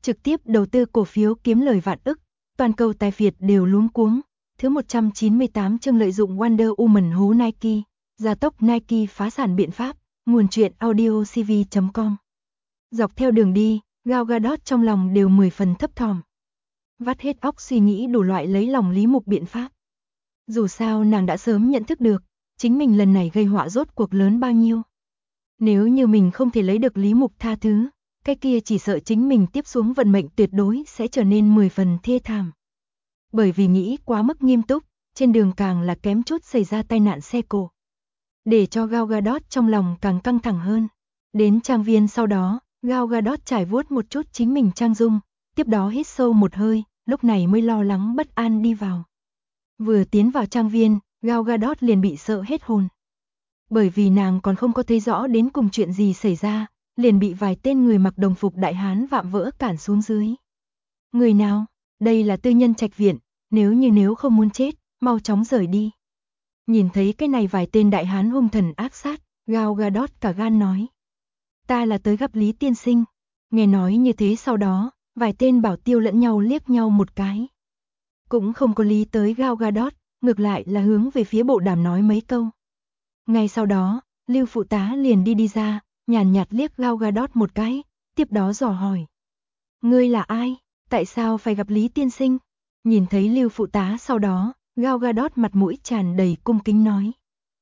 trực tiếp đầu tư cổ phiếu kiếm lời vạn ức, toàn cầu tài phiệt đều luống cuống. Thứ 198 chương lợi dụng Wonder Woman hố Nike, gia tốc Nike phá sản biện pháp, nguồn truyện audiocv.com. Dọc theo đường đi, Gal Gadot trong lòng đều 10 phần thấp thỏm. Vắt hết óc suy nghĩ đủ loại lấy lòng Lý Mục biện pháp. Dù sao nàng đã sớm nhận thức được, chính mình lần này gây họa rốt cuộc lớn bao nhiêu. Nếu như mình không thể lấy được Lý Mục tha thứ, cái kia chỉ sợ chính mình tiếp xuống vận mệnh tuyệt đối sẽ trở nên 10 phần thê thảm. Bởi vì nghĩ quá mức nghiêm túc, trên đường càng là kém chút xảy ra tai nạn xe cộ. Để cho Gal Gadot trong lòng càng căng thẳng hơn. Đến trang viên sau đó, Gal Gadot trải vuốt một chút chính mình trang dung, tiếp đó hít sâu một hơi, lúc này mới lo lắng bất an đi vào. Vừa tiến vào trang viên, Gal Gadot liền bị sợ hết hồn. Bởi vì nàng còn không có thấy rõ đến cùng chuyện gì xảy ra, liền bị vài tên người mặc đồng phục đại hán vạm vỡ cản xuống dưới. Người nào? Đây là tư nhân trạch viện, nếu không muốn chết, mau chóng rời đi. Nhìn thấy cái này vài tên đại hán hung thần ác sát, Gal Gadot cả gan nói. Ta là tới gặp Lý tiên sinh. Nghe nói như thế sau đó, vài tên bảo tiêu lẫn nhau liếc nhau một cái. Cũng không có lý tới Gal Gadot, ngược lại là hướng về phía bộ đàm nói mấy câu. Ngay sau đó, Lưu phụ tá liền đi ra, nhàn nhạt liếc Gal Gadot một cái, tiếp đó dò hỏi. Ngươi là ai? Tại sao phải gặp Lý tiên sinh? Nhìn thấy Lưu phụ tá sau đó, Gal Gadot mặt mũi tràn đầy cung kính nói.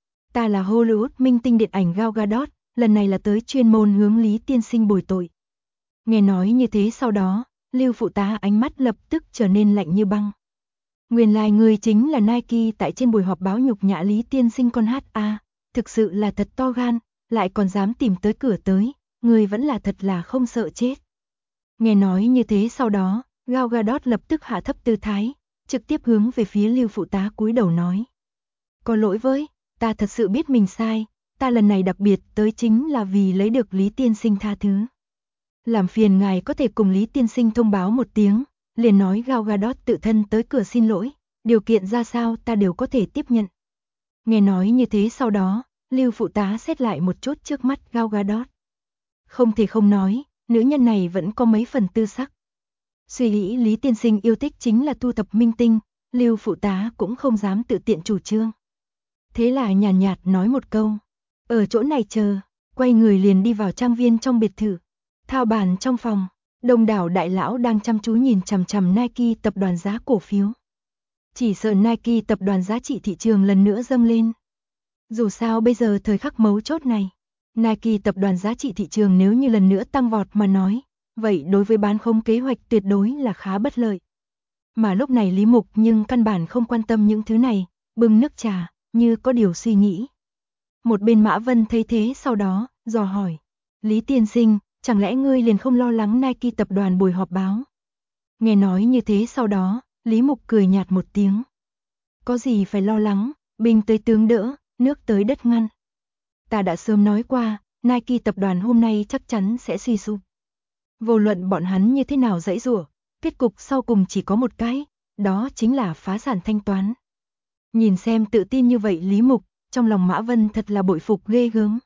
Ta là Hollywood minh tinh điện ảnh Gal Gadot, lần này là tới chuyên môn hướng Lý tiên sinh bồi tội. Nghe nói như thế sau đó, Lưu phụ tá ánh mắt lập tức trở nên lạnh như băng. Nguyên lai người chính là Nike tại trên buổi họp báo nhục nhã Lý tiên sinh con hát a, thực sự là thật to gan, lại còn dám tìm tới cửa tới, người vẫn là thật là không sợ chết. Nghe nói như thế sau đó, Gal Gadot lập tức hạ thấp tư thái, trực tiếp hướng về phía Lưu phụ tá cúi đầu nói. Có lỗi với, ta thật sự biết mình sai, ta lần này đặc biệt tới chính là vì lấy được Lý tiên sinh tha thứ. Làm phiền ngài có thể cùng Lý tiên sinh thông báo một tiếng, liền nói Gal Gadot tự thân tới cửa xin lỗi, điều kiện ra sao ta đều có thể tiếp nhận. Nghe nói như thế sau đó, Lưu phụ tá xét lại một chút trước mắt Gal Gadot. Không thể không nói, nữ nhân này vẫn có mấy phần tư sắc. Suy nghĩ Lý tiên sinh yêu thích chính là thu thập minh tinh, Lưu phụ tá cũng không dám tự tiện chủ trương. Thế là nhàn nhạt nói một câu, ở chỗ này chờ, quay người liền đi vào trang viên trong biệt thự. Thao bàn trong phòng, đông đảo đại lão đang chăm chú nhìn chằm chằm Nike tập đoàn giá cổ phiếu. Chỉ sợ Nike tập đoàn giá trị thị trường lần nữa dâng lên. Dù sao bây giờ thời khắc mấu chốt này, Nike tập đoàn giá trị thị trường nếu như lần nữa tăng vọt mà nói, vậy đối với bán không kế hoạch tuyệt đối là khá bất lợi. Mà lúc này Lý Mục nhưng căn bản không quan tâm những thứ này, bưng nước trà, như có điều suy nghĩ. Một bên Mã Vân thấy thế sau đó, dò hỏi, Lý tiên sinh, chẳng lẽ ngươi liền không lo lắng Nike tập đoàn buổi họp báo? Nghe nói như thế sau đó, Lý Mục cười nhạt một tiếng. Có gì phải lo lắng, binh tới tướng đỡ, nước tới đất ngăn. Ta đã sớm nói qua, Nike tập đoàn hôm nay chắc chắn sẽ suy sụp. Vô luận bọn hắn như thế nào giãy giụa, kết cục sau cùng chỉ có một cái, đó chính là phá sản thanh toán. Nhìn xem tự tin như vậy Lý Mục, trong lòng Mã Vân thật là bội phục ghê gớm.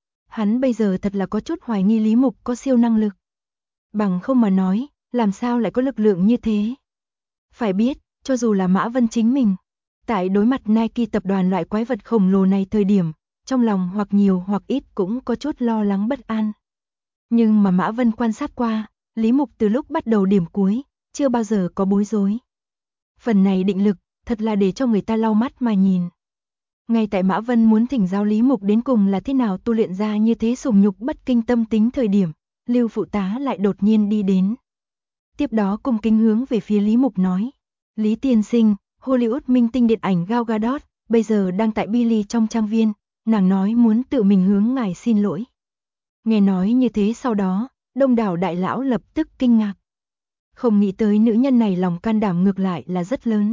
Hắn bây giờ thật là có chút hoài nghi Lý Mục có siêu năng lực. Bằng không mà nói, làm sao lại có lực lượng như thế? Phải biết, cho dù là Mã Vân chính mình, tại đối mặt Nike tập đoàn loại quái vật khổng lồ này thời điểm, trong lòng hoặc nhiều hoặc ít cũng có chút lo lắng bất an. Nhưng mà Mã Vân quan sát qua, Lý Mục từ lúc bắt đầu điểm cuối, chưa bao giờ có bối rối. Phần này định lực, thật là để cho người ta lau mắt mà nhìn. Ngay tại Mã Vân muốn thỉnh giáo Lý Mục đến cùng là thế nào tu luyện ra như thế sủng nhục bất kinh tâm tính thời điểm, Lưu phụ tá lại đột nhiên đi đến. Tiếp đó cung kính hướng về phía Lý Mục nói, Lý tiên sinh, Hollywood minh tinh điện ảnh Gal Gadot, bây giờ đang tại Billy trong trang viên, nàng nói muốn tự mình hướng ngài xin lỗi. Nghe nói như thế sau đó, đông đảo đại lão lập tức kinh ngạc. Không nghĩ tới nữ nhân này lòng can đảm ngược lại là rất lớn.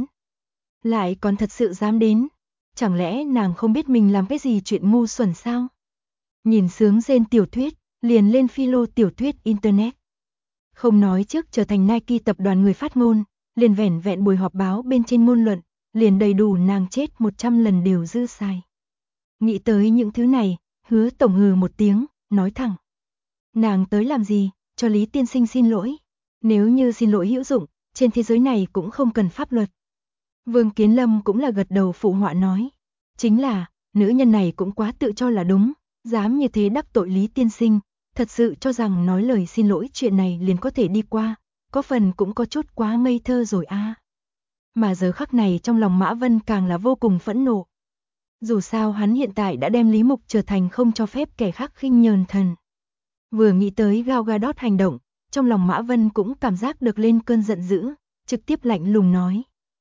Lại còn thật sự dám đến. Chẳng lẽ nàng không biết mình làm cái gì chuyện ngu xuẩn sao? Nhìn sướng rên tiểu thuyết, liền lên philo tiểu thuyết Internet. Không nói trước trở thành Nike tập đoàn người phát ngôn, liền vẻn vẹn buổi họp báo bên trên ngôn luận, liền đầy đủ nàng chết 100 lần đều dư xài. Nghĩ tới những thứ này, Hứa tổng hừ một tiếng, nói thẳng. Nàng tới làm gì, cho Lý tiên sinh xin lỗi. Nếu như xin lỗi hữu dụng, trên thế giới này cũng không cần pháp luật. Vương Kiến Lâm cũng là gật đầu phụ họa nói. Chính là, nữ nhân này cũng quá tự cho là đúng, dám như thế đắc tội Lý tiên sinh, thật sự cho rằng nói lời xin lỗi chuyện này liền có thể đi qua, có phần cũng có chút quá ngây thơ rồi a. Mà giờ khắc này trong lòng Mã Vân càng là vô cùng phẫn nộ. Dù sao hắn hiện tại đã đem Lý Mục trở thành không cho phép kẻ khác khinh nhờn thần. Vừa nghĩ tới Gal Gadot hành động, trong lòng Mã Vân cũng cảm giác được lên cơn giận dữ, trực tiếp lạnh lùng nói.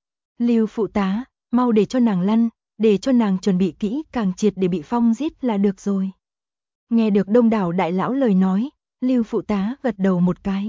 Lưu phụ tá, mau để cho nàng lăn, để cho nàng chuẩn bị kỹ càng triệt để bị phong giết là được rồi. Nghe được đông đảo đại lão lời nói, Lưu phụ tá gật đầu một cái.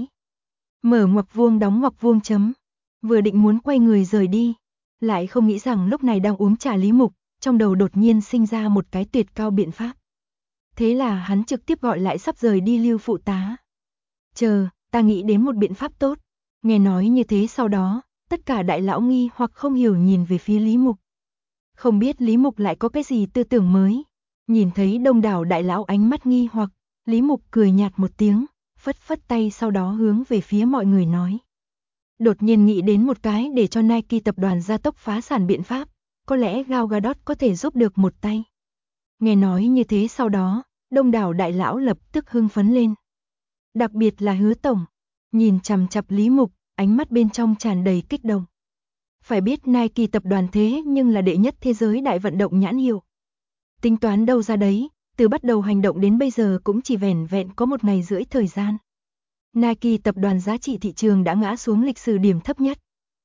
Mở ngoặc vuông đóng ngoặc vuông chấm. Vừa định muốn quay người rời đi, lại không nghĩ rằng lúc này đang uống trà Lý Mục, trong đầu đột nhiên sinh ra một cái tuyệt cao biện pháp. Thế là hắn trực tiếp gọi lại sắp rời đi Lưu phụ tá. Chờ, ta nghĩ đến một biện pháp tốt. Nghe nói như thế sau đó, tất cả đại lão nghi hoặc không hiểu nhìn về phía Lý Mục. Không biết Lý Mục lại có cái gì tư tưởng mới. Nhìn thấy đông đảo đại lão ánh mắt nghi hoặc, Lý Mục cười nhạt một tiếng, phất phất tay sau đó hướng về phía mọi người nói. Đột nhiên nghĩ đến một cái để cho Nike tập đoàn gia tốc phá sản biện pháp, có lẽ Gal Gadot có thể giúp được một tay. Nghe nói như thế sau đó, đông đảo đại lão lập tức hưng phấn lên. Đặc biệt là Hứa tổng, nhìn chằm chằm Lý Mục, ánh mắt bên trong tràn đầy kích động. Phải biết Nike tập đoàn thế nhưng là đệ nhất thế giới đại vận động nhãn hiệu. Tính toán đâu ra đấy, từ bắt đầu hành động đến bây giờ cũng chỉ vẻn vẹn có 1 ngày rưỡi thời gian. Nike tập đoàn giá trị thị trường đã ngã xuống lịch sử điểm thấp nhất.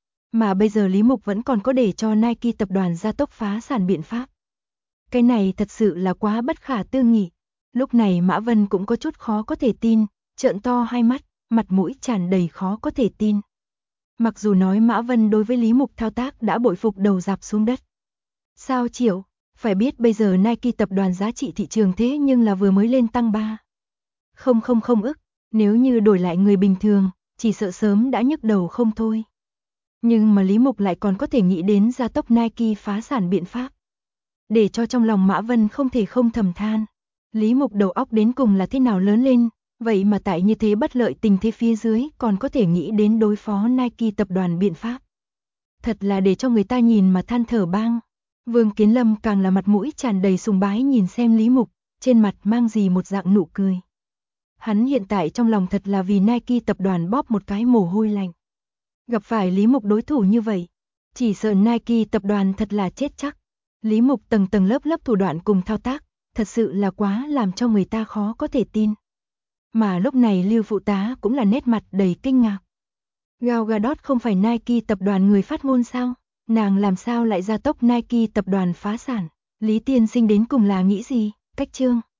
Mà bây giờ Lý Mục vẫn còn có để cho Nike tập đoàn gia tốc phá sản biện pháp. Cái này thật sự là quá bất khả tư nghị. Lúc này Mã Vân cũng có chút khó có thể tin, trợn to hai mắt, mặt mũi tràn đầy khó có thể tin. Mặc dù nói Mã Vân đối với Lý Mục thao tác đã bội phục đầu rạp xuống đất. Sao chịu, phải biết bây giờ Nike tập đoàn giá trị thị trường thế nhưng là vừa mới lên tăng 3,000 ức, nếu như đổi lại người bình thường, chỉ sợ sớm đã nhức đầu không thôi. Nhưng mà Lý Mục lại còn có thể nghĩ đến gia tốc Nike phá sản biện pháp. Để cho trong lòng Mã Vân không thể không thầm than. Lý Mục đầu óc đến cùng là thế nào lớn lên, vậy mà tại như thế bất lợi tình thế phía dưới còn có thể nghĩ đến đối phó Nike tập đoàn biện pháp. Thật là để cho người ta nhìn mà than thở bang. Vương Kiến Lâm càng là mặt mũi tràn đầy sùng bái nhìn xem Lý Mục, trên mặt mang gì một dạng nụ cười. Hắn hiện tại trong lòng thật là vì Nike tập đoàn bóp một cái mồ hôi lạnh. Gặp phải Lý Mục đối thủ như vậy, chỉ sợ Nike tập đoàn thật là chết chắc. Lý Mục tầng tầng lớp lớp thủ đoạn cùng thao tác, thật sự là quá làm cho người ta khó có thể tin. Mà lúc này Lưu phụ tá cũng là nét mặt đầy kinh ngạc. Gal Gadot không phải Nike tập đoàn người phát ngôn sao? Nàng làm sao lại gia tốc Nike tập đoàn phá sản? Lý tiên sinh đến cùng là nghĩ gì? Cách chương